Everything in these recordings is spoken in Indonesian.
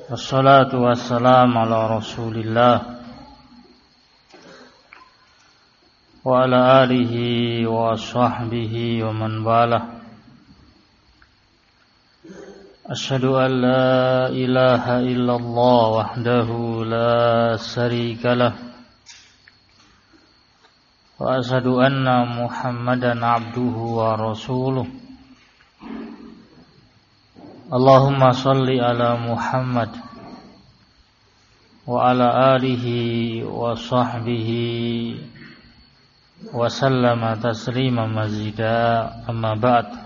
Wassalatu wassalamu ala Rasulillah wa ala alihi wa sahbihi wa man walah. Asyhadu an la ilaha illallah wahdahu la syarika lah wa asyhadu anna Muhammadan abduhu wa rasuluh. Allahumma salli ala Muhammad wa ala alihi wa sahbihi wa sallama taslima mazida, amma ba'd.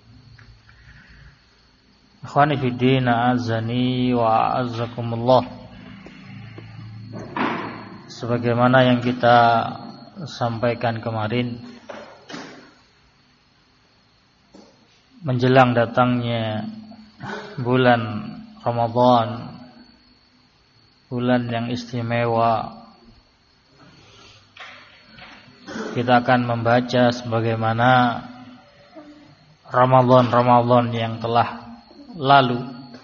Ikhwani fid din, a'azzani wa a'azzakumullah. Sebagaimana yang kita sampaikan kemarin, menjelang datangnya bulan Ramadan, bulan yang istimewa, kita akan membaca sebagaimana Ramadan yang telah lalu,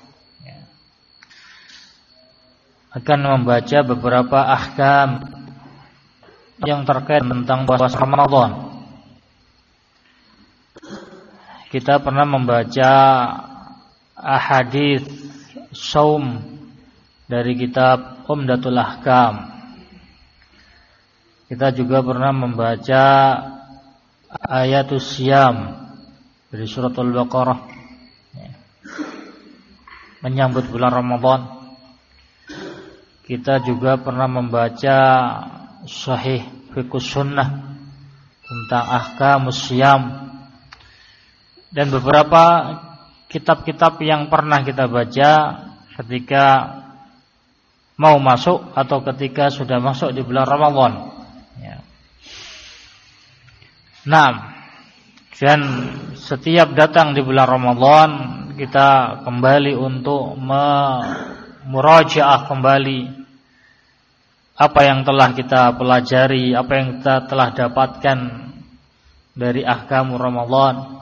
akan membaca beberapa ahkam yang terkait tentang puasa Ramadan. Kita pernah membaca ahadits shaum dari kitab Umdatul Ahkam. Kita juga pernah membaca ayatus siyam dari surat Al-Baqarah menyambut bulan Ramadan. Kita juga pernah membaca Sahih Fiqhus Sunnah tentang ahkamus siyam dan beberapa kitab-kitab yang pernah kita baca ketika mau masuk atau ketika sudah masuk di bulan Ramadan. Nah, dan setiap datang di bulan Ramadan kita kembali untuk murajaah kembali apa yang telah kita pelajari, apa yang kita telah dapatkan dari ahkam Ramadan.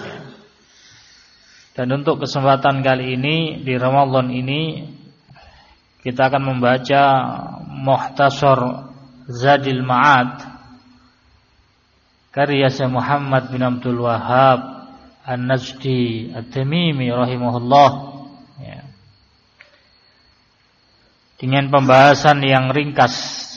Dan untuk kesempatan kali ini, di Ramadan ini, kita akan membaca Mukhtasar Zadil Ma'ad karya Syekh Muhammad bin Abdul Wahhab An-Najdi At-Tamimi rahimahullah, dengan pembahasan yang ringkas.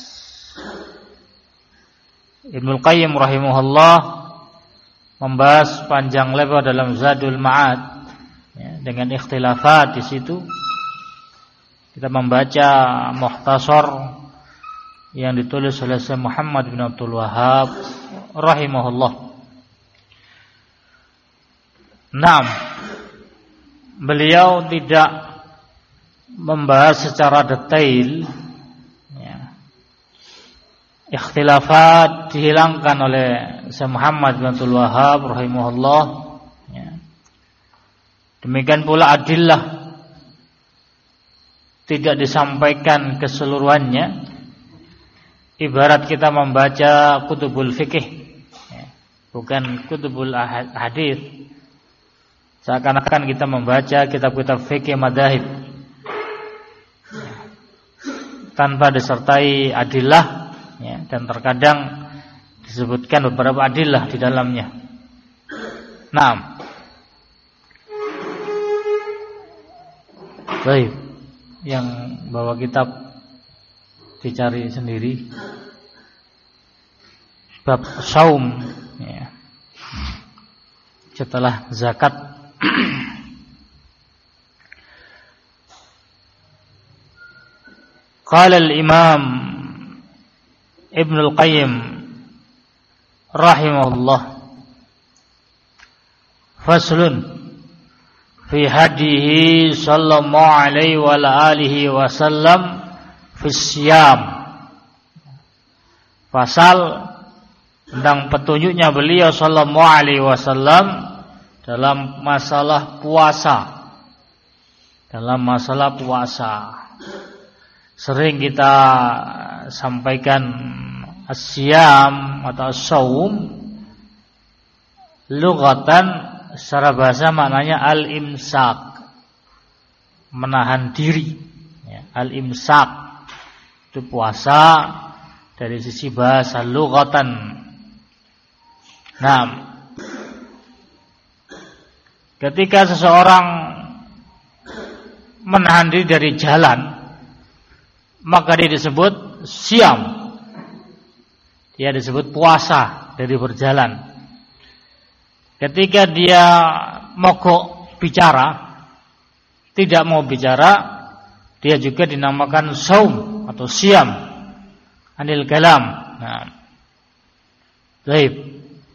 Ibnul Qayyim rahimahullah membahas panjang lebar dalam Zadul Ma'ad, dengan ikhtilafat di situ. Kita membaca mukhtasar yang ditulis oleh Syekh Muhammad bin Abdul Wahhab rahimahullah. Naam, beliau tidak membahas secara detail, ikhtilafat dihilangkan oleh Syekh Muhammad bin Abdul Wahhab rahimahullah. Demikian pula adillah tidak disampaikan keseluruhannya. Ibarat kita membaca kutubul fikih, bukan kutubul hadis. Seakan-akan kita membaca kitab-kitab fikih madzhab tanpa disertai adillah, dan terkadang disebutkan beberapa adillah di dalamnya. Nah, baik, yang bawa kitab dicari sendiri. Bab saum, setelah zakat. Qala al-Imam Ibnul Qayyim rahimahullah, faslun fi hadihi sallallahu alaihi wa alihi wasallam fi siyam. Pasal tentang petunjuknya beliau sallallahu alaihi wasallam dalam masalah puasa. Dalam masalah puasa sering kita sampaikan as-siyam atau as-saum lughatan secara bahasa maknanya al-imsak, menahan diri. Al-imsak itu puasa dari sisi bahasa lughatan. Nah, ketika seseorang menahan diri dari jalan, maka dia disebut siam. Dia disebut puasa dari berjalan. Ketika dia mogok bicara, tidak mau bicara, dia juga dinamakan saum atau siam anil kalam. Nah, baik.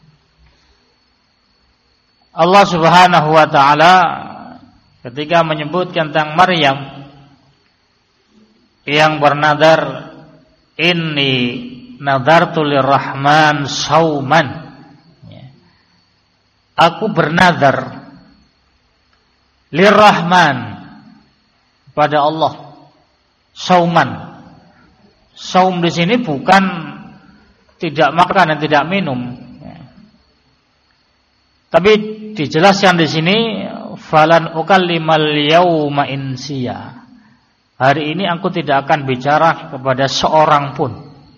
Allah Subhanahu wa taala ketika menyebutkan tentang Maryam yang bernadar, inni nadartu lirrahman sauman, aku bernadar lirrahman pada Allah sauman. Saum di sini bukan tidak makan dan tidak minum, tapi dijelaskan di sini falan ukallimal yauma insiya. Hari ini aku tidak akan bicara kepada seorang pun.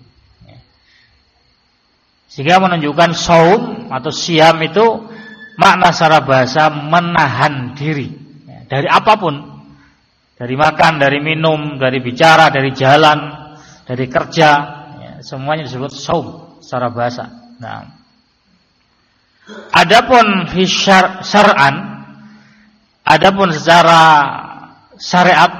Sehingga menunjukkan saum atau siam itu makna secara bahasa menahan diri dari apapun. Dari makan, dari minum, dari bicara, dari jalan, dari kerja, semuanya disebut saum secara bahasa. Nah, adapun syar'an, adapun secara syariat,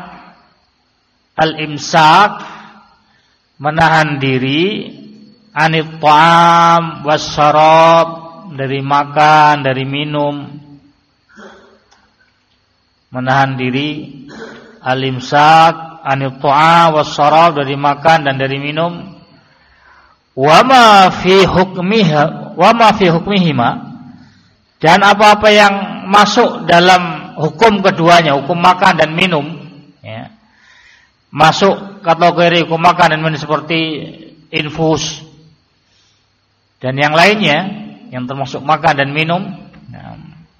al-imsak menahan diri anit ta'am wasyarab, dari makan, dari minum. Menahan diri al-imsak anit ta'am wasyarab, dari makan dan dari minum. Wa ma fi hukmihima, dan apa-apa yang masuk dalam hukum keduanya, hukum makan dan minum, ya. Masuk kategori hukum makan dan minum seperti infus dan yang lainnya yang termasuk makan dan minum. Nah,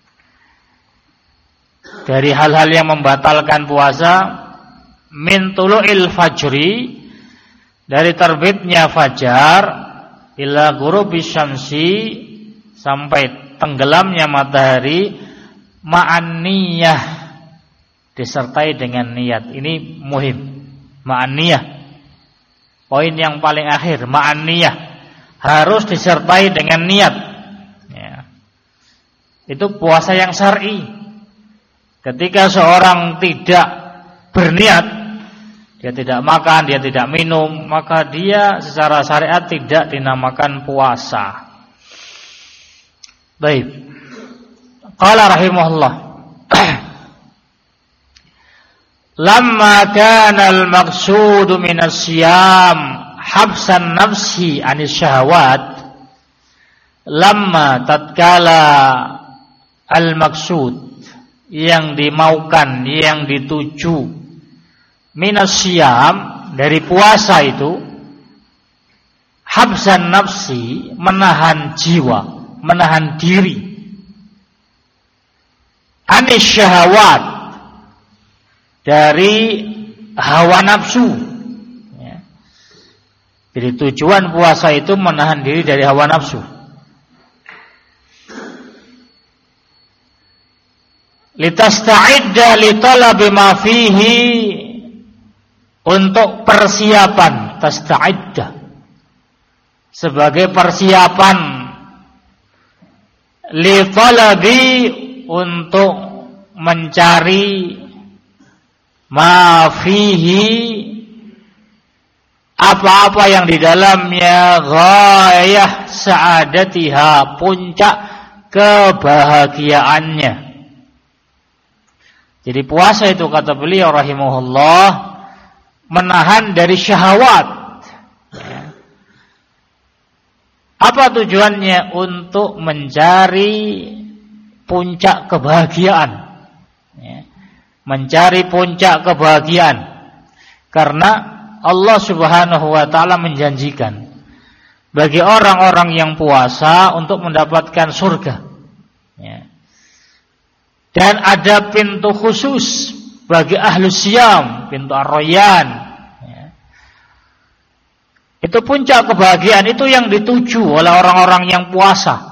dari hal-hal yang membatalkan puasa, min tulu'il fajri, dari terbitnya fajar, ila ghurubis syamsi, sampai tenggelamnya matahari, ma'an niyah, disertai dengan niat. Ini muhim, ma'an niyah. Poin yang paling akhir, ma'an niyah, harus disertai dengan niat, ya. Itu puasa yang syar'i. Ketika seorang tidak berniat, dia tidak makan, dia tidak minum, maka dia secara syariat tidak dinamakan puasa. Baik. Qala rahimahullah, lamma kana al-maqsudu min as-siyam habsan nafsi anis syahawat, lamma tatkala al-maqsud, yang dimaukan, yang dituju, minas siyam, dari puasa itu, habsan nafsi, menahan jiwa, menahan diri, anis syahawat, dari hawa nafsu, ya. Jadi tujuan puasa itu menahan diri dari hawa nafsu. Litasta'idda li talabi ma fihi, untuk persiapan, tasta'idda, sebagai persiapan, li talabi, untuk mencari, ma fihi, apa-apa yang di dalamnya, ghayah sa'adatiha, puncak kebahagiaannya. Jadi puasa itu, kata beliau rahimahullah, menahan dari syahwat. Apa tujuannya? Untuk mencari puncak kebahagiaan, mencari puncak kebahagiaan. Karena Allah Subhanahu wa ta'ala menjanjikan bagi orang-orang yang puasa untuk mendapatkan surga. Dan ada pintu khusus bagi ahlus siyam, pintu ar-rayyan. Ya. Itu puncak kebahagiaan, itu yang dituju oleh orang-orang yang puasa.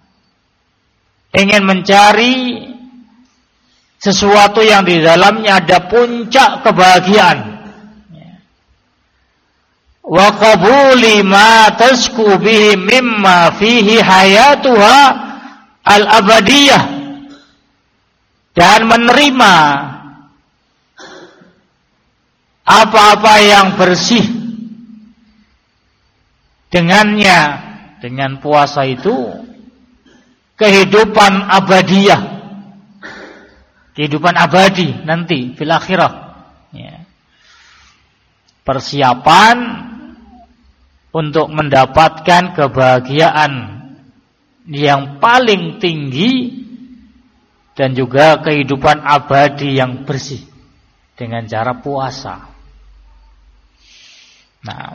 Ingin mencari sesuatu yang di dalamnya ada puncak kebahagiaan. Wa qabuli ma tasku bihi mimma fihi hayatuha al-abadiyah, dan menerima apa-apa yang bersih dengannya, dengan puasa itu kehidupan abadiyah, kehidupan abadi nanti fil akhirah. Ya. Persiapan untuk mendapatkan kebahagiaan yang paling tinggi dan juga kehidupan abadi yang bersih dengan cara puasa. Nah,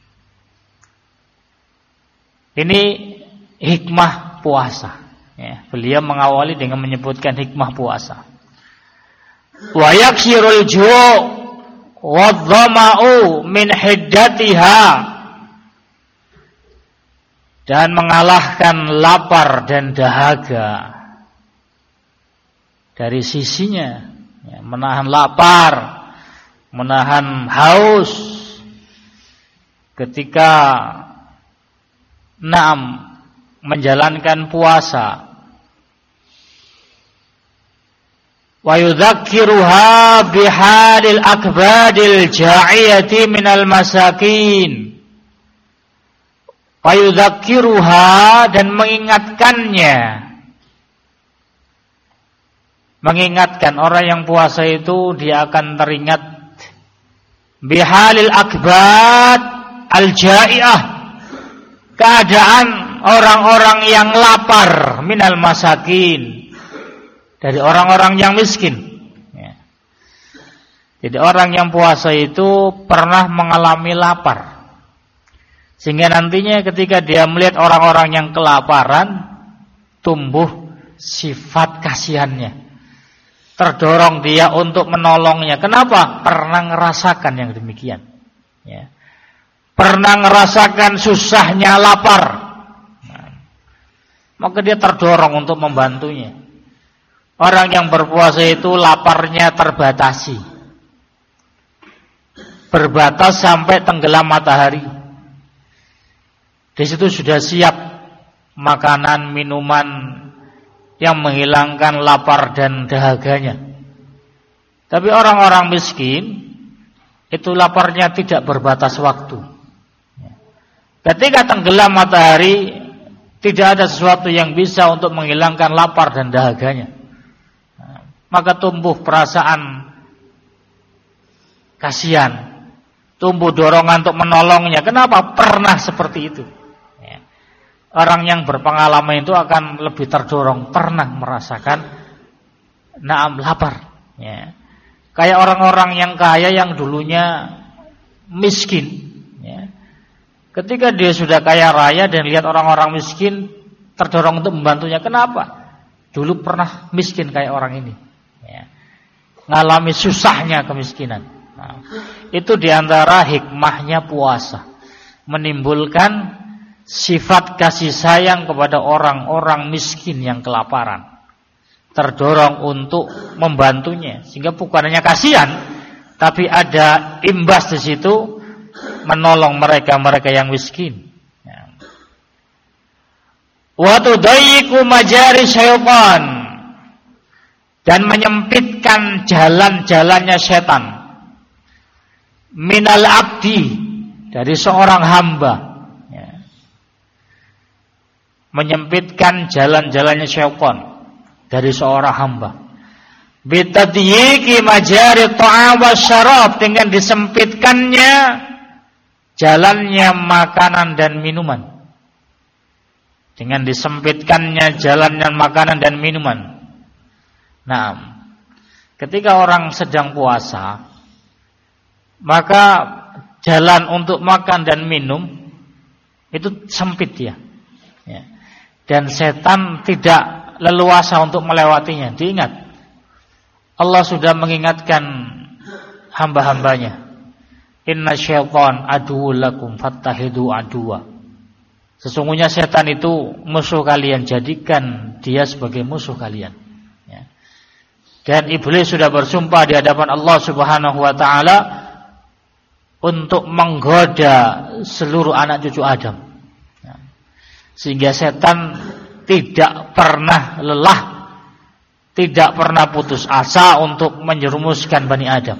ini hikmah puasa. Ya, beliau mengawali dengan menyebutkan hikmah puasa. Wa yakshirul ju' wadh-dhama'u min hiddatiha, dan mengalahkan lapar dan dahaga dari sisinya, ya, menahan lapar, menahan haus ketika menjalankan puasa. Wa yudzakiruha bihalil akbadil ja'iyati minal masakin. Wa yudzakiruha, dan mengingatkan orang yang puasa itu, dia akan teringat bihalil akbad al ja'iyah, keadaan orang-orang yang lapar, minal masakin, dari orang-orang yang miskin. Ya. Jadi orang yang puasa itu pernah mengalami lapar, sehingga nantinya ketika dia melihat orang-orang yang kelaparan, tumbuh sifat kasihannya, terdorong dia untuk menolongnya. Kenapa? Pernah ngerasakan yang demikian. Ya. Pernah ngerasakan susahnya lapar, maka dia terdorong untuk membantunya. Orang yang berpuasa itu laparnya terbatasi, berbatas sampai tenggelam matahari. Di situ sudah siap makanan, minuman yang menghilangkan lapar dan dahaganya. Tapi orang-orang miskin itu laparnya tidak berbatas waktu. Ketika tenggelam matahari, tidak ada sesuatu yang bisa untuk menghilangkan lapar dan dahaganya. Maka tumbuh perasaan kasihan, tumbuh dorongan untuk menolongnya. Kenapa? Pernah seperti itu. Orang yang berpengalaman itu akan lebih terdorong, pernah merasakan lapar. Ya. Kayak orang-orang yang kaya yang dulunya miskin. Ya. Ketika dia sudah kaya raya dan lihat orang-orang miskin, terdorong untuk membantunya. Kenapa? Dulu pernah miskin kayak orang ini. Ya. Ngalami susahnya kemiskinan. Nah, itu diantara hikmahnya puasa, menimbulkan sifat kasih sayang kepada orang-orang miskin yang kelaparan, terdorong untuk membantunya, sehingga bukan hanya kasihan, tapi ada imbas di situ, menolong mereka yang miskin. Wa tudayyiqu majari syaitan, dan menyempitkan jalan-jalannya setan, minal abdi, dari seorang hamba. Menyempitkan jalan-jalannya syaitan dari seorang hamba. Bitadyiqi majari ta'am wasyarab, dengan disempitkannya jalannya makanan dan minuman. Dengan disempitkannya jalannya makanan dan minuman. Nah, ketika orang sedang puasa, maka jalan untuk makan dan minum itu sempit ya. Dan setan tidak leluasa untuk melewatinya. Diingat, Allah sudah mengingatkan hamba-hambanya, inna syaitan aduwwul lakum fattahidu aduwa. Sesungguhnya setan itu musuh kalian, jadikan dia sebagai musuh kalian. Ya. Dan iblis sudah bersumpah di hadapan Allah Subhanahu wa taala untuk menggoda seluruh anak cucu Adam. Ya. Sehingga setan tidak pernah lelah, tidak pernah putus asa untuk menjerumuskan Bani Adam.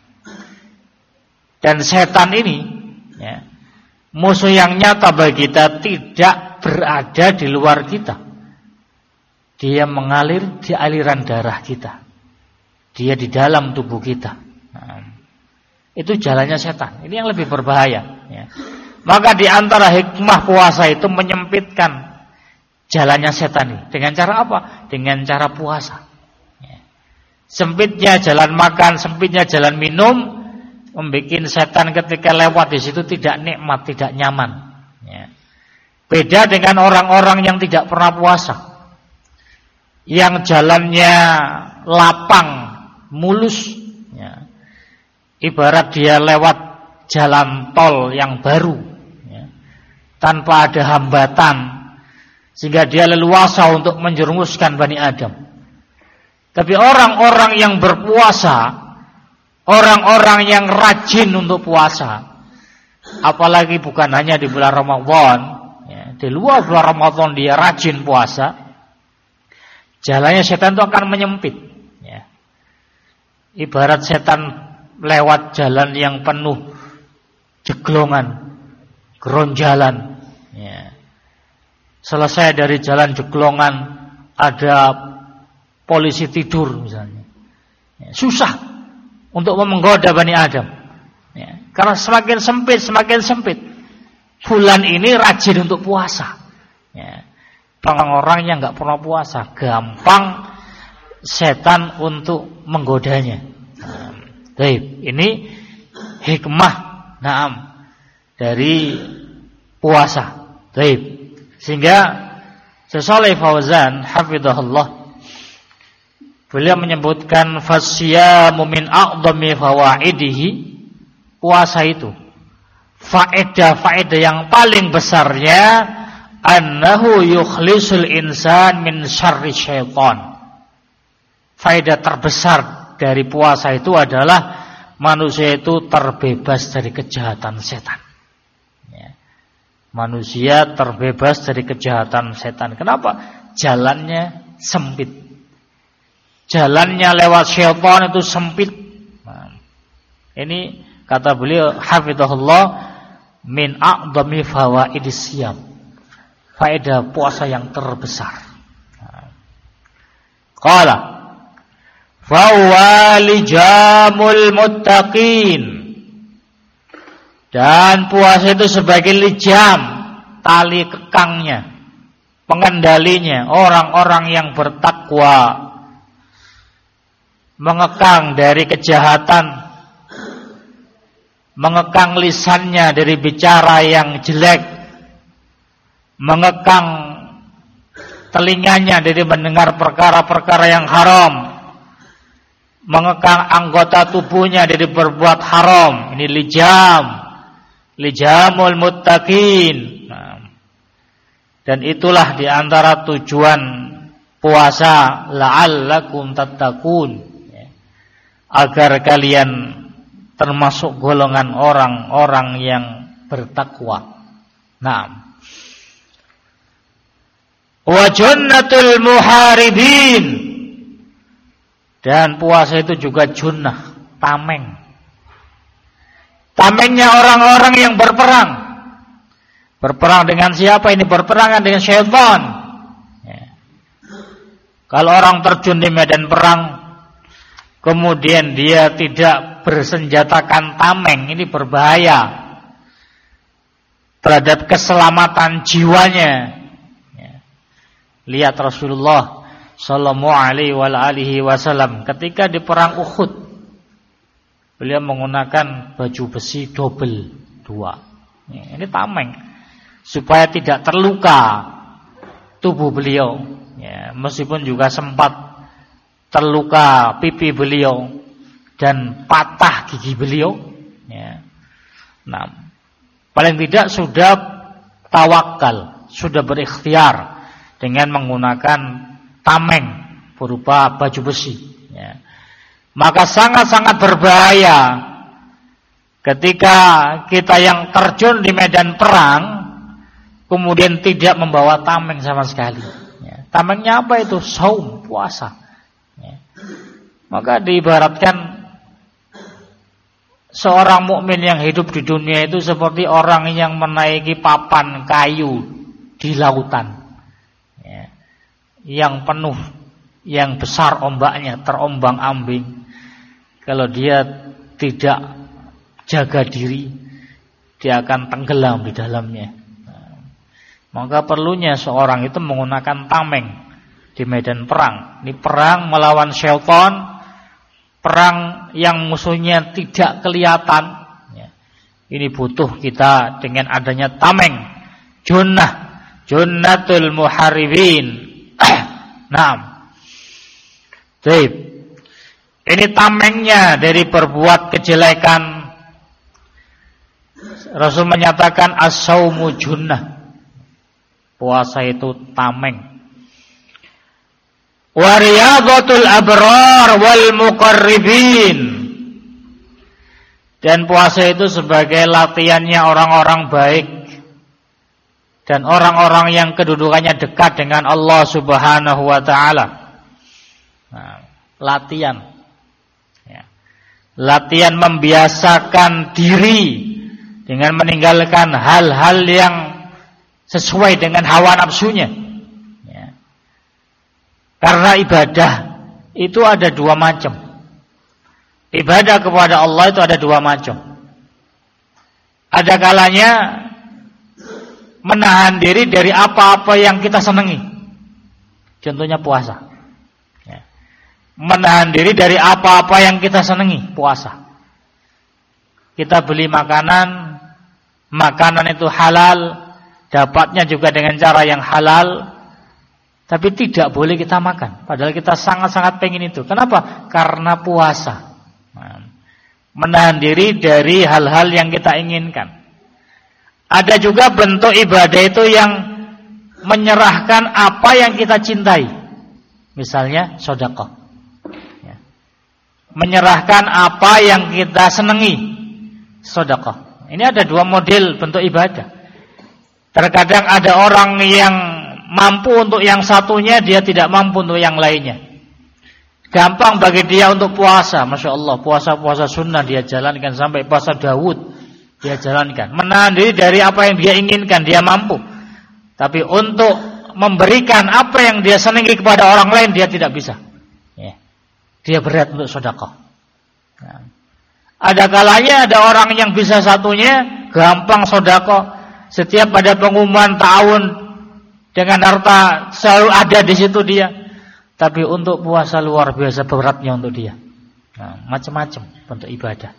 Dan setan ini, ya, musuh yang nyata bagi kita, tidak berada di luar kita. Dia mengalir di aliran darah kita. Dia di dalam tubuh kita. Nah, itu jalannya setan. Ini yang lebih berbahaya. Ya. Maka di antara hikmah puasa itu menyempitkan jalannya setan ini. Dengan cara apa? Dengan cara puasa. Ya. Sempitnya jalan makan, sempitnya jalan minum, membuat setan ketika lewat di situ tidak nikmat, tidak nyaman. Ya. Beda dengan orang-orang yang tidak pernah puasa, yang jalannya lapang, mulus. Ya. Ibarat dia lewat jalan tol yang baru, ya, tanpa ada hambatan, sehingga dia leluasa untuk menjerumuskan Bani Adam. Tapi orang-orang yang berpuasa, orang-orang yang rajin untuk puasa, apalagi bukan hanya di bulan Ramadan, ya, di luar bulan Ramadan dia rajin puasa, jalannya setan itu akan menyempit. Ya. Ibarat setan lewat jalan yang penuh jeglongan, geronjalan. Ya. Selesai dari jalan jeglongan, ada polisi tidur misalnya. Ya. Susah untuk menggoda Bani Adam. Ya. Karena semakin sempit. Bulan ini rajin untuk puasa. Ya. Orang-orang yang nggak pernah puasa, gampang setan untuk menggodanya. Baik, ini hikmah dari puasa. Baik. Sehingga Syekh Shalih Fauzan hafizahullah, beliau menyebutkan fasyamu min a'dhami fawaidihi, puasa itu faedah yang paling besarnya annahu yukhlisul insan min syarri syaitan. Faedah terbesar dari puasa itu adalah manusia itu terbebas dari kejahatan setan. Ya. Manusia terbebas dari kejahatan setan. Kenapa? Jalannya sempit. Jalannya lewat syaitan itu sempit. Nah, ini kata beliau hafizahullah min a'dhami fawaidis siyam. Faedah puasa yang terbesar. Qala fawalijamul muttaqin, dan puasa itu sebagai lijam, tali kekangnya, pengendalinya orang-orang yang bertakwa, mengekang dari kejahatan, mengekang lisannya dari bicara yang jelek, mengekang telinganya dari mendengar perkara-perkara yang haram, mengekang anggota tubuhnya dari berbuat haram. Ini lijamul muttaqin. Nah, dan itulah di antara tujuan puasa, la'allakum tattaqun, ya, agar kalian termasuk golongan orang-orang yang bertakwa. Nah, wa jannatul muharibin, dan puasa itu juga junnah, tameng. Tamengnya orang-orang yang berperang. Berperang dengan siapa ini? Berperangan dengan syaitan. Ya. Kalau orang terjun di medan perang, kemudian dia tidak bersenjatakan tameng, ini berbahaya terhadap keselamatan jiwanya. Ya. Lihat Rasulullah sallallahu alaihi wasallam ketika di perang Uhud, beliau menggunakan baju besi double 2. Ini tameng supaya tidak terluka tubuh beliau. Ya, meskipun juga sempat terluka pipi beliau dan patah gigi beliau, ya. Nah, paling tidak sudah tawakal, sudah berikhtiar dengan menggunakan tameng berupa baju besi, ya. Maka sangat-sangat berbahaya ketika kita yang terjun di medan perang kemudian tidak membawa tameng sama sekali, ya. Tamengnya apa itu? Saum, puasa, ya. Maka diibaratkan seorang mukmin yang hidup di dunia itu seperti orang yang menaiki papan kayu di lautan, ya, yang penuh, yang besar ombaknya, terombang-ambing. Kalau dia tidak jaga diri, dia akan tenggelam di dalamnya. Nah, maka perlunya seorang itu menggunakan tameng di medan perang. Ini perang melawan syaitan, perang yang musuhnya tidak kelihatan, ya. Ini butuh kita dengan adanya tameng, junnatul muharibin. Nah, baik. Ini tamengnya dari berbuat kejelekan. Rasul menyatakan as-saumu junnah, puasa itu tameng. Wa riyadhatul abrar wal muqarribin, dan puasa itu sebagai latihannya orang-orang baik dan orang-orang yang kedudukannya dekat dengan Allah Subhanahu wa taala. Nah, latihan, ya. Latihan membiasakan diri dengan meninggalkan hal-hal yang sesuai dengan hawa nafsunya, ya. Karena ibadah itu ada dua macam. Ibadah kepada Allah itu ada dua macam. Ada kalanya menahan diri dari apa-apa yang kita senangi. Contohnya puasa, ya. Menahan diri dari apa-apa yang kita senangi, puasa. Kita beli makanan itu halal, dapatnya juga dengan cara yang halal, tapi tidak boleh kita makan. Padahal kita sangat-sangat pengen itu. Kenapa? Karena puasa. Nah, menahan diri dari hal-hal yang kita inginkan. Ada juga bentuk ibadah itu yang menyerahkan apa yang kita cintai. Misalnya sedekah, ya. Menyerahkan apa yang kita senangi, sedekah. Ini ada dua model bentuk ibadah. Terkadang ada orang yang mampu untuk yang satunya, dia tidak mampu untuk yang lainnya. Gampang bagi dia untuk puasa, Masya Allah, puasa-puasa sunnah dia jalankan, sampai puasa Daud dia jalankan. Menahan diri dari apa yang dia inginkan, dia mampu. Tapi untuk memberikan apa yang dia senangi kepada orang lain, dia tidak bisa, ya. Dia berat untuk sedekah. Nah, ada kalanya ada orang yang bisa satunya, gampang sedekah. Setiap pada pengumuman tahun dengan harta selalu ada di situ dia. Tapi untuk puasa luar biasa beratnya untuk dia. Nah, macam-macam bentuk ibadah.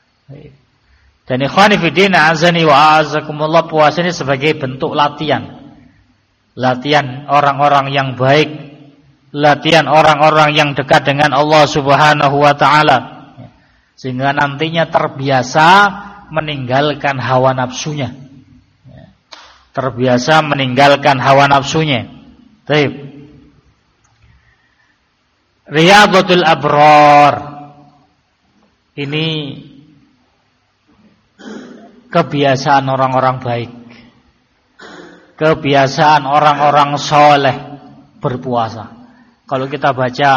Dan ikhwani fillah azani wa azakumullah, puasa ini sebagai bentuk latihan. Latihan orang-orang yang baik, latihan orang-orang yang dekat dengan Allah Subhanahu wa taala. Sehingga nantinya terbiasa meninggalkan hawa nafsunya. Terbiasa meninggalkan hawa nafsunya. Baik. Riyadhatul abrar. Ini kebiasaan orang-orang baik. Kebiasaan orang-orang soleh berpuasa. Kalau kita baca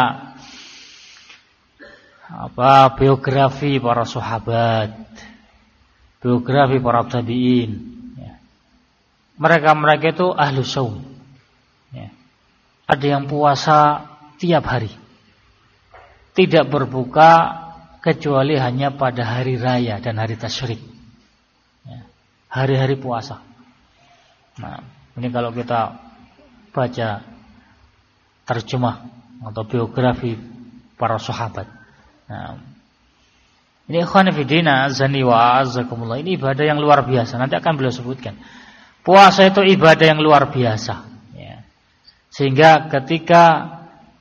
biografi para sahabat, biografi para tabi'in, ya. Mereka itu ahlu saum, ya. Ada yang puasa tiap hari, tidak berbuka kecuali hanya pada hari raya dan hari tasyrik, ya. Hari-hari puasa. Nah, ini kalau kita baca terjemah atau biografi para sahabat. Nah, ini ikhwan fillah azani wa azakumullah, ini ibadah yang luar biasa. Nanti akan beliau sebutkan. Puasa itu ibadah yang luar biasa, ya. Sehingga ketika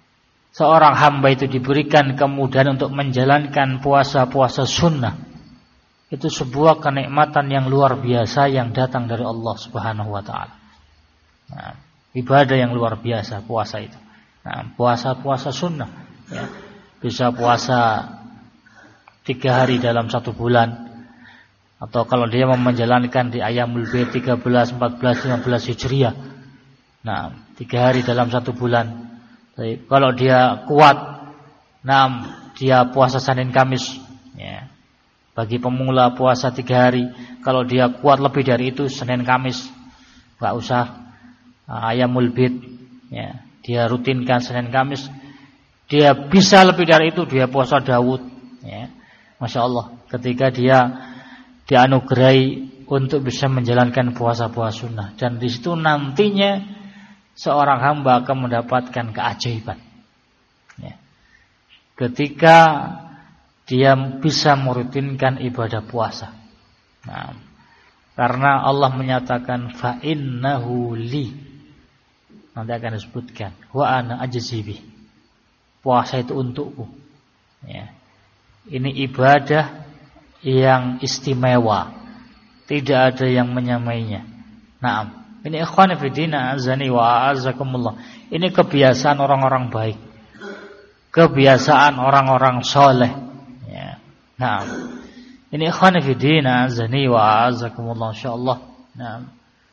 seorang hamba itu diberikan kemudahan untuk menjalankan puasa-puasa sunnah, itu sebuah kenikmatan yang luar biasa yang datang dari Allah Subhanahu wa taala. Nah, ibadah yang luar biasa puasa itu. Nah, puasa-puasa sunnah ya. Bisa puasa 3 hari dalam 1 bulan, atau kalau dia mau menjalankan di Ayyamul Bid 13, 14, 15 Hijriah. Nah, 3 hari dalam 1 bulan. Jadi, kalau dia kuat, dia puasa Senin Kamis ya. Bagi pemula puasa 3 hari. Kalau dia kuat lebih dari itu, Senin Kamis, enggak usah Ayyamul Bid ya. Dia rutinkan Senin Kamis. Dia bisa lebih dari itu, dia puasa Daud ya. Masya Allah, ketika dia dianugerahi untuk bisa menjalankan puasa-puasa sunnah, dan di situ nantinya seorang hamba akan mendapatkan keajaiban ya. Ketika dia bisa merutinkan ibadah puasa. Nah, karena Allah menyatakan fa innahu li, nanti akan disebutkan wa ana ajzibi, puasa itu untukku ya. Ini ibadah yang istimewa, tidak ada yang menyamainya. Naam, ini ikhwan fillah azani wa azakumullah. Ini kebiasaan orang-orang baik, kebiasaan orang-orang soleh ya. Naam, ini ikhwan fillah azani wa azakumullah, insyaallah. Naam,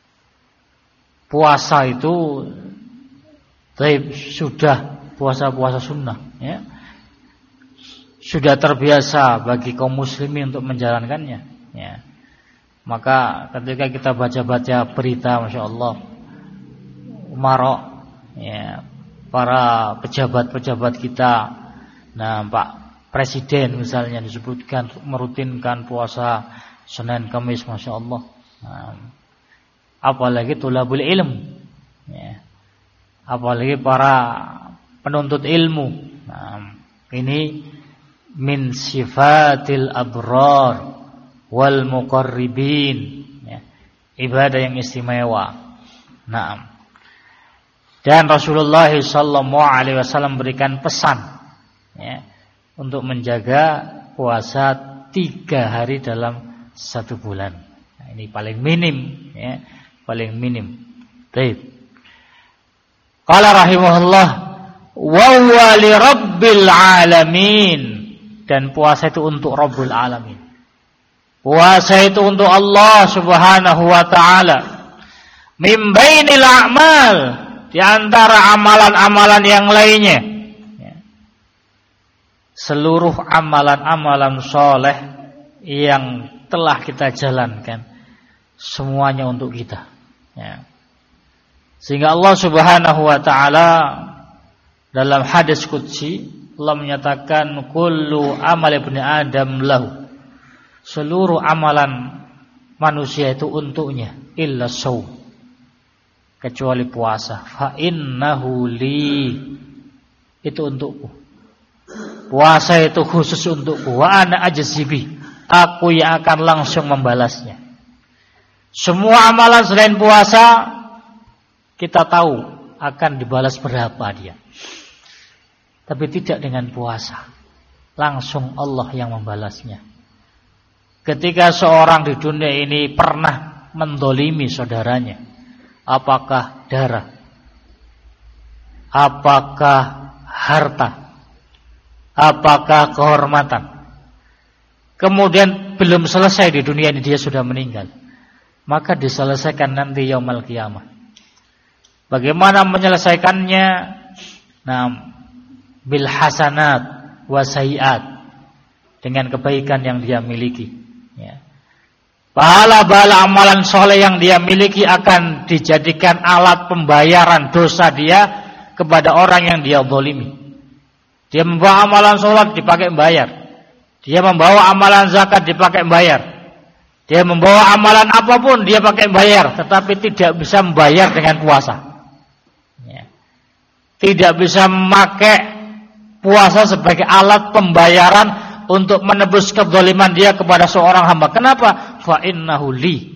puasa itu sudah puasa-puasa sunnah ya, sudah terbiasa bagi kaum muslimin untuk menjalankannya ya. Maka ketika kita baca-baca berita, Masya Allah, umarok ya, para pejabat-pejabat kita, Pak Presiden misalnya disebutkan merutinkan puasa Senin Kamis, Masya Allah. Apalagi tulabul ilm ya, apalagi para penuntut ilmu. Ini min sifatil abrar wal muqarribin ya, ibadah yang istimewa. Naam. Dan Rasulullah sallallahu alaihi wasallam berikan pesan ya, untuk menjaga puasa 3 hari dalam 1 bulan. Nah, ini paling minim ya, paling minim. Baik. Qala rahimahullah wa huwa li rabbil alamin, dan puasa itu untuk Rabbul Alamin. Puasa itu untuk Allah Subhanahu wa taala. Min bainil a'mal, di antara amalan-amalan yang lainnya. Seluruh amalan-amalan soleh yang telah kita jalankan, semuanya untuk kita. Sehingga Allah Subhanahu wa taala dalam hadis qudsi Allah menyatakan kullu amal ibni Adam lahu, seluruh amalan manusia itu untuknya, illa shaum, kecuali puasa. Fa innahu li, itu untukku. Puasa itu khusus untukku. Wa ana ajzibi, aku yang akan langsung membalasnya. Semua amalan selain puasa kita tahu akan dibalas berapa dia, tapi tidak dengan puasa. Langsung Allah yang membalasnya. Ketika seorang di dunia ini pernah mendolimi saudaranya, apakah darah, apakah harta, apakah kehormatan, kemudian belum selesai di dunia ini dia sudah meninggal, maka diselesaikan nanti yaumul qiyamah. Bagaimana menyelesaikannya? Bil hasanat wa sayiat, dengan kebaikan yang dia miliki ya. Pahala-pahala amalan soleh yang dia miliki akan dijadikan alat pembayaran dosa dia kepada orang yang dia zalimi. Dia membawa amalan sholat dipakai membayar, dia membawa amalan zakat dipakai membayar, dia membawa amalan apapun dia pakai membayar, tetapi tidak bisa membayar dengan puasa ya. Tidak bisa memakai puasa sebagai alat pembayaran untuk menebus kezaliman dia kepada seorang hamba. Kenapa? Fa innahu li,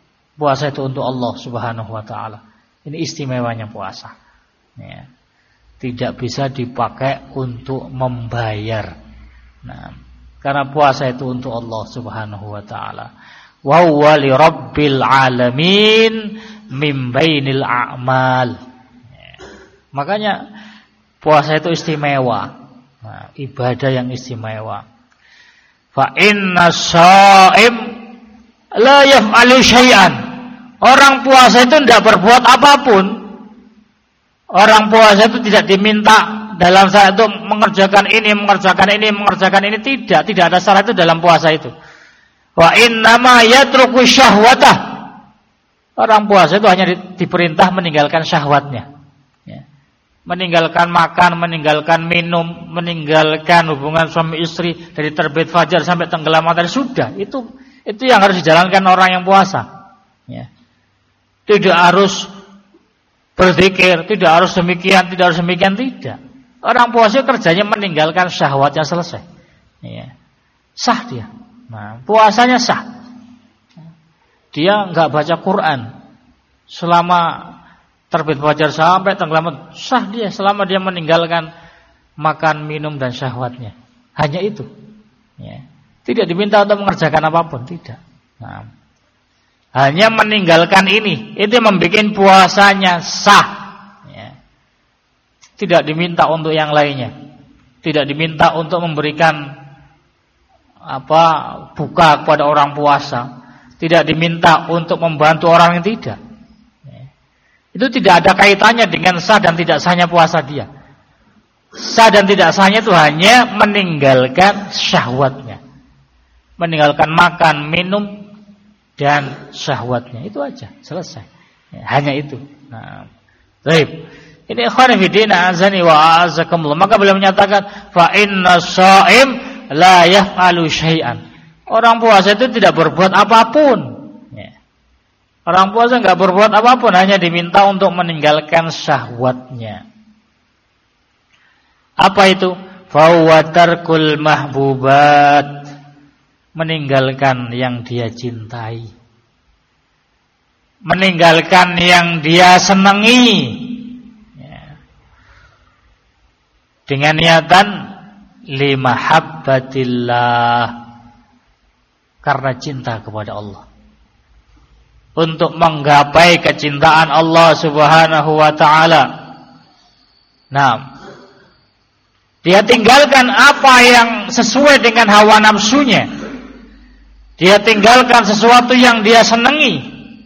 puasa itu untuk Allah Subhanahu wa taala. Ini istimewanya puasa ya. tidak bisa dipakai untuk membayar. Nah, karena puasa itu untuk Allah Subhanahu wa taala. Wa huwa li rabbil alamin min bainil a'mal. Makanya puasa itu istimewa. Nah, ibadah yang istimewa. Fa inna shaim la yaf'alu syai'an. Orang puasa itu tidak berbuat apapun. Orang puasa itu tidak diminta dalam saat itu mengerjakan ini, tidak ada syarat itu dalam puasa itu. Wa innama yatruku syahwatah. Orang puasa itu hanya diperintah meninggalkan syahwatnya. Ya. Meninggalkan makan, meninggalkan minum, meninggalkan hubungan suami istri dari terbit fajar sampai tenggelam matahari, sudah. Itu yang harus dijalankan orang yang puasa. Ya. Tidak harus berzikir, tidak harus demikian, tidak. Orang puasa kerjanya meninggalkan syahwatnya, selesai. Ya. Sah dia. Nah, puasanya sah. Dia enggak baca Quran selama terbit fajar sampai tenggelam, sah dia selama dia meninggalkan makan, minum dan syahwatnya. Hanya itu. Ya. Tidak diminta untuk mengerjakan apapun, tidak. Nah, hanya meninggalkan ini, itu yang membuat puasanya sah. Ya. Tidak diminta untuk yang lainnya. Tidak diminta untuk memberikan buka kepada orang puasa. Tidak diminta untuk membantu orang yang tidak. Ya. Itu tidak ada kaitannya dengan sah dan tidak sahnya puasa dia. Sah dan tidak sahnya itu hanya meninggalkan syahwatnya. Meninggalkan makan, minum dan syahwatnya, itu aja, selesai. Ya, hanya itu. Nah, baik. Ini ikhwan fillah azani wa azakumullah. Maka beliau menyatakan fa inna shaim la yaf'alu syai'an. Orang puasa itu tidak berbuat apapun. Ya. Orang puasa enggak berbuat apapun, hanya diminta untuk meninggalkan syahwatnya. Apa itu? Fa huwa tarkul mahbubat. Meninggalkan yang dia cintai, meninggalkan yang dia senangi, ya. Dengan niatan limahabbatillah, karena cinta kepada Allah, untuk menggapai kecintaan Allah Subhanahu wa taala. Nah, dia tinggalkan apa yang sesuai dengan hawa nafsunya. Dia tinggalkan sesuatu yang dia senangi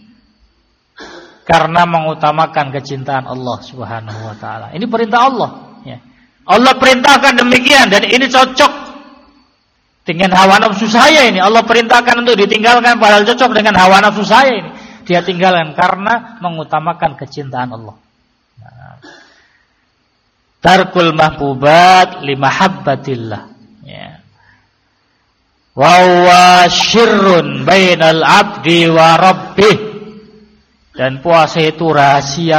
karena mengutamakan kecintaan Allah Subhanahu wa taala. Ini perintah Allah, ya. Allah perintahkan demikian dan ini cocok dengan hawa nafsu saya ini. Allah perintahkan untuk ditinggalkan padahal cocok dengan hawa nafsu saya ini. Dia tinggalkan karena mengutamakan kecintaan Allah. Nah. Tarkul mahbubat limahabbatillah. Ya. Wa huwa syirrun bainal abdi wa rabbih. Dan puasa itu rahasia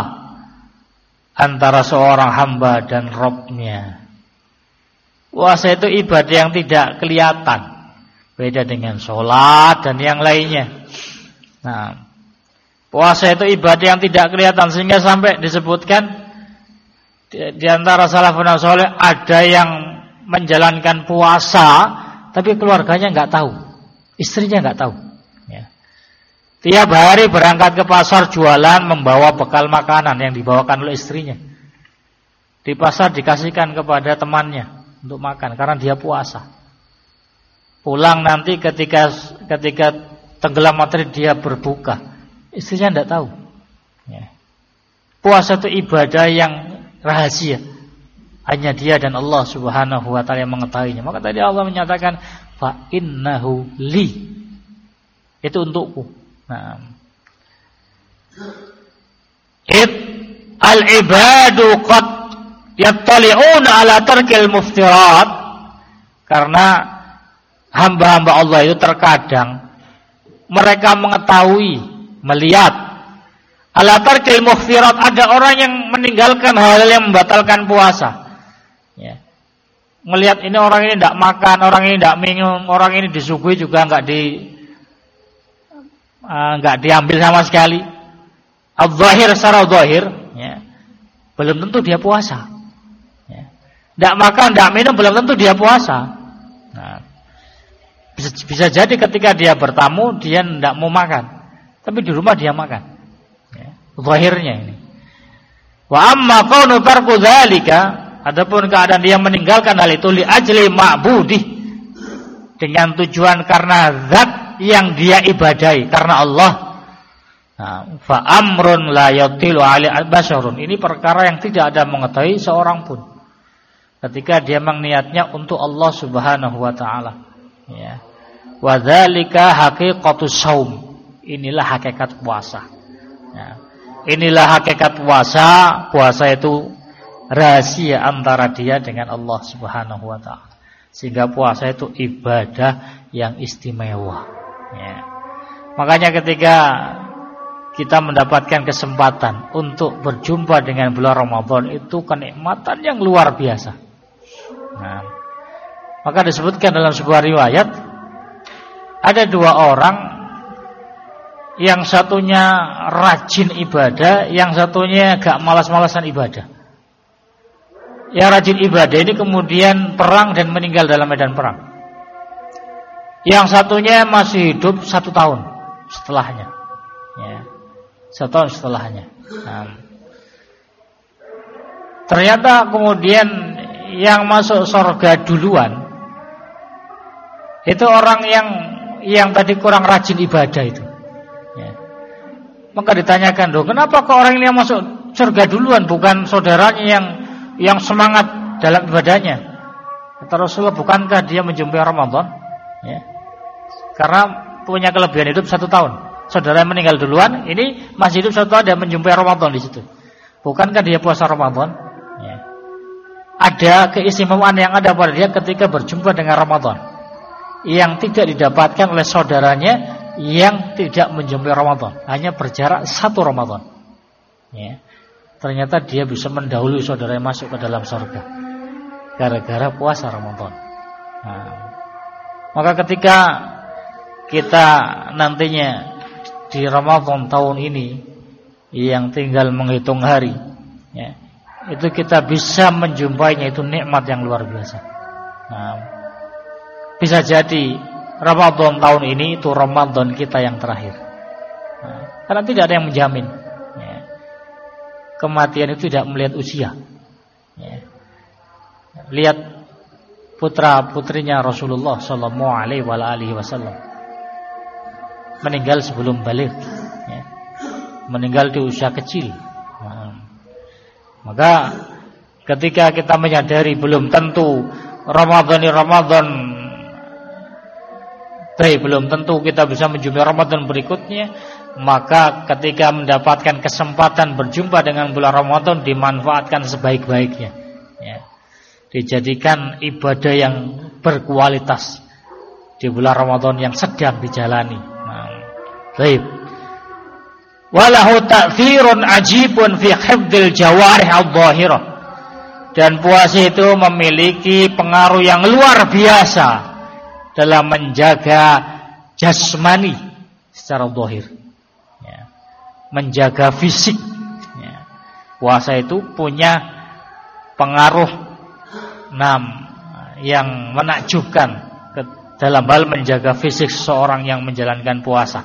antara seorang hamba dan Rabb-nya. Puasa itu ibadah yang tidak kelihatan, beda dengan sholat dan yang lainnya. Nah, puasa itu ibadah yang tidak kelihatan, sehingga sampai disebutkan di antara salafun saleh ada yang menjalankan puasa tapi keluarganya enggak tahu, istrinya enggak tahu. Ya. Tiap hari berangkat ke pasar jualan, membawa bekal makanan yang dibawakan oleh istrinya. Di pasar dikasihkan kepada temannya untuk makan karena dia puasa. Pulang nanti ketika tenggelam matahari dia berbuka, istrinya enggak tahu. Ya. Puasa itu ibadah yang rahasia. Hanya dia dan Allah Subhanahu wa taala yang mengetahuinya. Maka tadi Allah menyatakan fa innahu li. Itu untukku. Nah. Al-ibadu qad yattali'una ala tarkil muftirat. Karena hamba-hamba Allah itu terkadang mereka mengetahui, melihat ala tarkil muftirat, ada orang yang meninggalkan hal yang membatalkan puasa. Ya. Melihat ini orang ini tidak makan, orang ini tidak minum, orang ini disuguhi juga enggak diambil sama sekali. Al-zahir secara zahir, ya. belum tentu dia puasa. Ya. Tidak makan, tidak minum, belum tentu dia puasa. Nah, bisa jadi ketika dia bertamu dia tidak mau makan, tapi di rumah dia makan. Ya. Zahirnya ini. Wa amma kaunu tarku dzalika, adapun keadaan dia meninggalkan hal itu li ajli ma'budi, dengan tujuan karena zat yang dia ibadahi, karena Allah. Nah, fa amrun la yatilu ali al-basyarun, ini perkara yang tidak ada mengetahui seorang pun ketika dia niatnya untuk Allah Subhanahu wa taala. Ya. Wa dzalika haqiqatus shaum, inilah hakikat puasa. Ya. Inilah hakikat puasa. Puasa itu rahasia antara dia dengan Allah Subhanahu wa taala. Sehingga puasa itu ibadah yang istimewa. Ya. Makanya ketika kita mendapatkan kesempatan untuk berjumpa dengan bulan Ramadan, itu kenikmatan yang luar biasa. Nah, maka disebutkan dalam sebuah riwayat, ada dua orang, yang satunya rajin ibadah, yang satunya agak malas-malasan ibadah. Yang rajin ibadah ini kemudian perang dan meninggal dalam medan perang. Yang satunya masih hidup 1 tahun setelahnya. Ya, 1 tahun setelahnya. Nah, ternyata kemudian yang masuk surga duluan itu orang yang tadi kurang rajin ibadah itu. Ya. Maka ditanyakan, loh, kenapa kok orang ini yang masuk surga duluan, bukan saudaranya yang semangat dalam ibadahnya? Kata Rasulullah, bukankah dia menjumpai Ramadan? Ya. Karena punya kelebihan hidup 1 tahun. Saudara yang meninggal duluan, ini masih hidup 1 tahun, dia menjumpai Ramadan di situ. Bukankah dia puasa Ramadan? Ya. Ada keistimewaan yang ada pada dia ketika berjumpa dengan Ramadan, yang tidak didapatkan oleh saudaranya yang tidak menjumpai Ramadan, hanya berjarak 1 Ramadan. Ya. Ternyata dia bisa mendahului saudara yang masuk ke dalam surga gara-gara puasa Ramadan. Nah, maka ketika kita nantinya di Ramadan tahun ini yang tinggal menghitung hari, ya, itu kita bisa menjumpainya, itu nikmat yang luar biasa. Nah, bisa jadi Ramadan tahun ini itu Ramadan kita yang terakhir. Nah, karena tidak ada yang menjamin. Ya. Kematian itu tidak melihat usia. Ya. Lihat putra-putrinya Rasulullah sallallahu alaihi wasallam meninggal sebelum balik. Ya. Meninggal di usia kecil. Nah, maka ketika kita menyadari belum tentu Ramadan belum tentu kita bisa menjumpai Ramadan berikutnya, maka ketika mendapatkan kesempatan berjumpa dengan bulan Ramadan, dimanfaatkan sebaik-baiknya. Ya. Dijadikan ibadah yang berkualitas di bulan Ramadan yang sedang dijalani. Baik. Walahu ta'thirun ajibun fi hifdzil jawarih adh-dhahirah. Dan puasa itu memiliki pengaruh yang luar biasa dalam menjaga jasmani secara zahir, ya, menjaga fisik. Ya. Puasa itu punya pengaruh yang menakjubkan dalam hal menjaga fisik seseorang yang menjalankan puasa.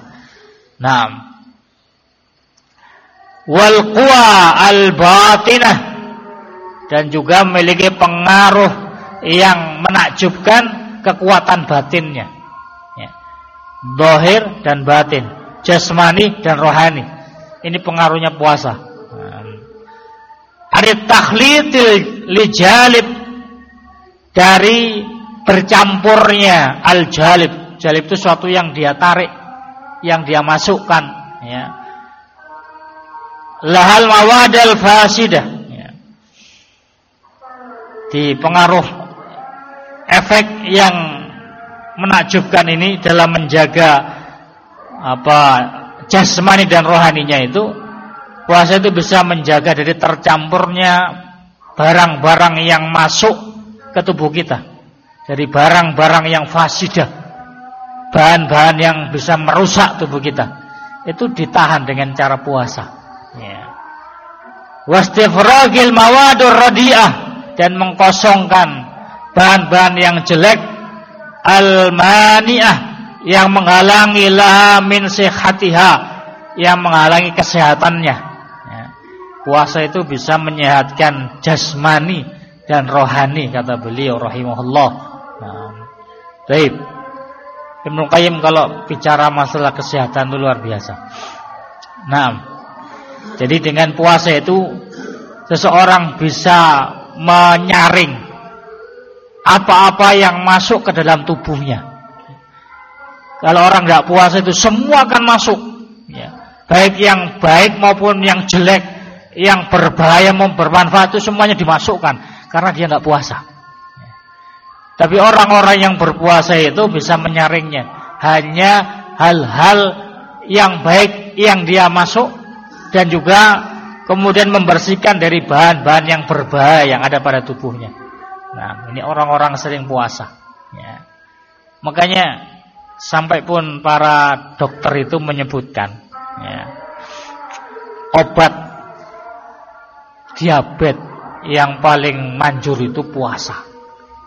Wal quwa al batinah, dan juga memiliki pengaruh yang menakjubkan kekuatan batinnya, ya. Zahir dan batin, jasmani dan rohani. Ini pengaruhnya puasa. Ada takhlitil lijalib, dari bercampurnya al-jalib. Jalib itu suatu yang dia tarik, yang dia masukkan, ya. Lahal mawadal fasidah, ya. Di pengaruh efek yang menakjubkan ini dalam menjaga jasmani dan rohaninya itu, puasa itu bisa menjaga dari tercampurnya barang-barang yang masuk ke tubuh kita, dari barang-barang yang fasidah, bahan-bahan yang bisa merusak tubuh kita, itu ditahan dengan cara puasa. Ya. wastifragil mawadur radiah, dan mengkosongkan bahan-bahan yang jelek, al-mani'ah, yang menghalangi laha min sihhatiha, yang menghalangi kesehatannya. Ya. Puasa itu bisa menyehatkan jasmani dan rohani, kata beliau rahimahullah. Nah, baik. Ibnu Qayyim kalau bicara masalah kesehatan itu luar biasa. Nah, jadi dengan puasa itu seseorang bisa menyaring apa-apa yang masuk ke dalam tubuhnya. Kalau orang tidak puasa itu semua akan masuk, ya. Baik yang baik maupun yang jelek, yang berbahaya maupun bermanfaat, itu semuanya dimasukkan karena dia tidak puasa. Tapi orang-orang yang berpuasa itu bisa menyaringnya. Hanya hal-hal yang baik yang dia masuk, dan juga kemudian membersihkan dari bahan-bahan yang berbahaya yang ada pada tubuhnya. Nah, ini orang-orang sering puasa, ya. Makanya sampai pun para dokter itu menyebutkan, ya, obat diabetes yang paling manjur itu puasa.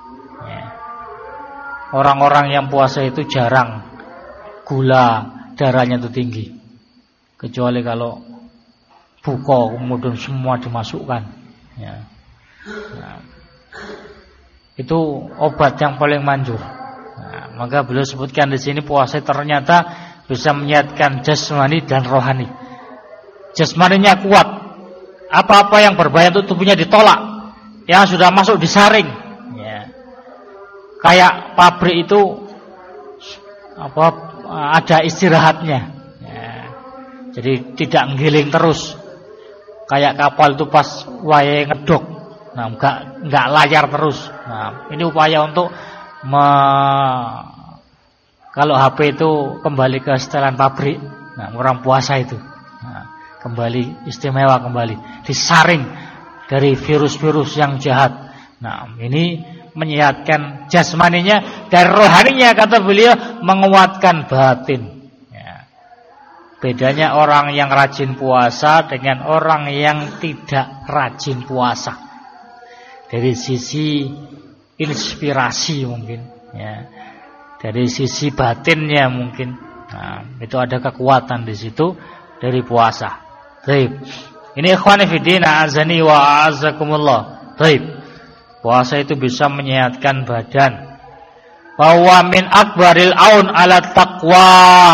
Orang-orang yang puasa itu jarang gula darahnya itu tinggi, kecuali kalau buka kemudian semua dimasukkan, ya. Nah, itu obat yang paling manjur. Nah, maka beliau sebutkan di sini puasa ternyata bisa menyehatkan jasmani dan rohani. Jasmaninya kuat, apa-apa yang berbahaya itu tubuhnya ditolak, yang sudah masuk disaring. Kayak pabrik itu ada istirahatnya, ya. Jadi tidak nggiling terus. Kayak kapal itu pas wayahe ngedok, nah enggak layar terus. Nah, ini upaya untuk kalau HP itu kembali ke setelan pabrik. Nah, orang puasa itu, nah, kembali istimewa, kembali disaring dari virus-virus yang jahat. Nah, ini menyehatkan jasmaninya dan rohaninya, kata beliau, menguatkan batin, ya. Bedanya orang yang rajin puasa dengan orang yang tidak rajin puasa dari sisi inspirasi mungkin, ya. Dari sisi batinnya mungkin, nah, itu ada kekuatan di situ dari puasa. Baik. Ini ikhwan fillah azani wa a'azzakumullah. Baik. Puasa itu bisa menyehatkan badan. Bahwa min akbaril aun ala taqwa,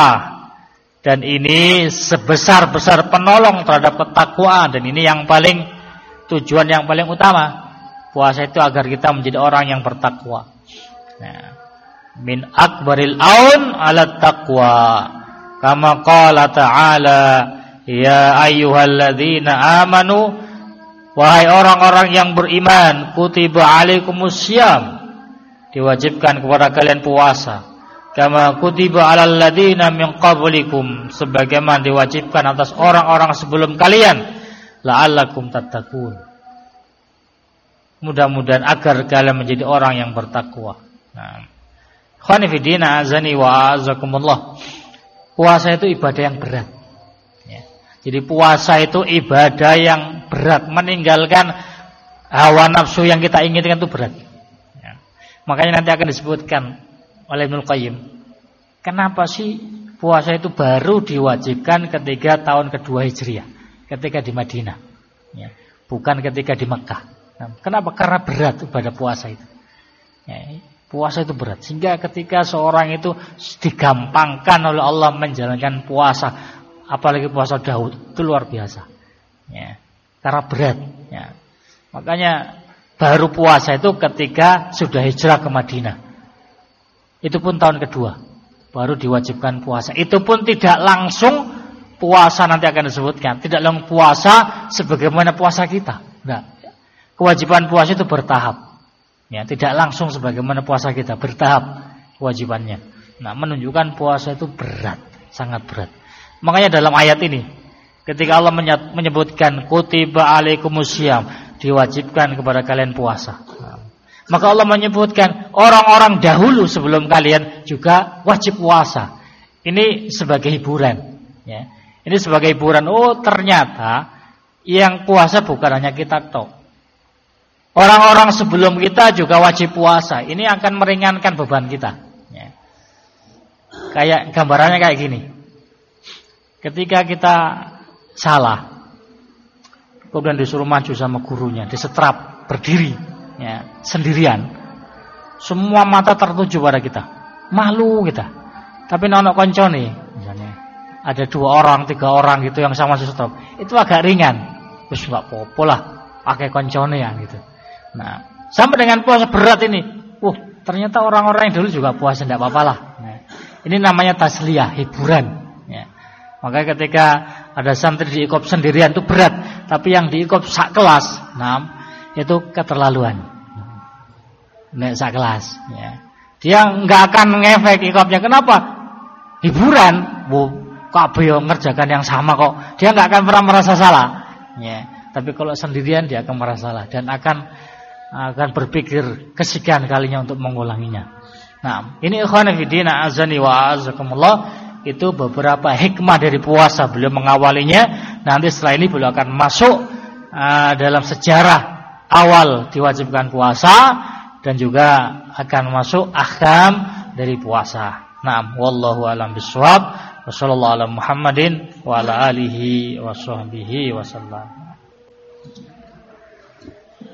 dan ini sebesar-besar penolong terhadap ketakwaan, dan ini yang paling tujuan yang paling utama. Puasa itu agar kita menjadi orang yang bertakwa. Nah, min akbaril aun ala taqwa, kama qala ta'ala, ya ayyuhalladzina amanu, wahai orang-orang yang beriman, kutiba alaikumussyam, diwajibkan kepada kalian puasa, kama kutiba alal ladzina min qablikum, sebagaimana diwajibkan atas orang-orang sebelum kalian, la'allakum tattaqun, mudah-mudahan agar kalian menjadi orang yang bertakwa. Nah, khani fi din azani wa azakumullah. Puasa itu ibadah yang berat. Jadi puasa itu ibadah yang berat, meninggalkan hawa nafsu yang kita inginkan itu berat, ya. Makanya nanti akan disebutkan oleh Ibnu Qayyim, kenapa sih puasa itu baru diwajibkan ketika tahun kedua Hijriah, ketika di Madinah, ya. Bukan ketika di Mekah. Nah, kenapa? Karena berat ibadah puasa itu, ya. Puasa itu berat, sehingga ketika seorang itu digampangkan oleh Allah menjalankan puasa, apalagi puasa Daud, itu luar biasa, ya, karena berat, ya. Makanya baru puasa itu ketika sudah hijrah ke Madinah. Itu pun tahun kedua baru diwajibkan puasa. Itu pun tidak langsung puasa, nanti akan disebutkan. Tidak langsung puasa sebagaimana puasa kita. Enggak. Kewajiban puasa itu bertahap, ya, tidak langsung sebagaimana puasa kita, bertahap kewajibannya. Nah, menunjukkan puasa itu berat, sangat berat. Makanya dalam ayat ini, ketika Allah menyebutkan kutiba alaikumussyam, diwajibkan kepada kalian puasa, maka Allah menyebutkan orang-orang dahulu sebelum kalian juga wajib puasa. Ini sebagai hiburan, ya. Ini sebagai hiburan. Oh, ternyata yang puasa bukan hanya kita tok. Orang-orang sebelum kita juga wajib puasa. Ini akan meringankan beban kita. Ya. Kayak gambarannya kayak gini. Ketika kita salah, kemudian disuruh maju sama gurunya, disetrap, berdiri, ya, sendirian. Semua mata tertuju pada kita. Malu kita. Tapi nono koncone, misalnya ada 2 orang, 3 orang gitu yang sama setrap. Itu agak ringan. Wis enggak apa-apa lah, pakai koncone ya gitu. Nah, sampai dengan puasa berat ini. Ternyata orang-orang yang dulu juga puasa enggak apa-apa lah. Nah, ini namanya tasliyah, hiburan, ya. Makanya ketika ada santri diikop sendirian itu berat, tapi yang diikop sak kelas, itu keterlaluan. Nek sak kelas, ya. Dia enggak akan ngefek ikopnya. Kenapa? Hiburan. Kabeh ngerjakan yang sama kok. Dia enggak akan pernah merasa salah. Ya. Tapi kalau sendirian dia akan merasa salah dan akan berpikir kesekian kalinya untuk mengulanginya. Nah, ini ikhwan fillah azani wa azakumullah, itu beberapa hikmah dari puasa. Beliau mengawalinya, nanti setelah ini beliau akan masuk dalam sejarah awal diwajibkan puasa dan juga akan masuk ahkam dari puasa. Naam, wallahu a'lam bishawab. Wassallallahu ala Muhammadin wa ala alihi wa sahbihi wa sallam.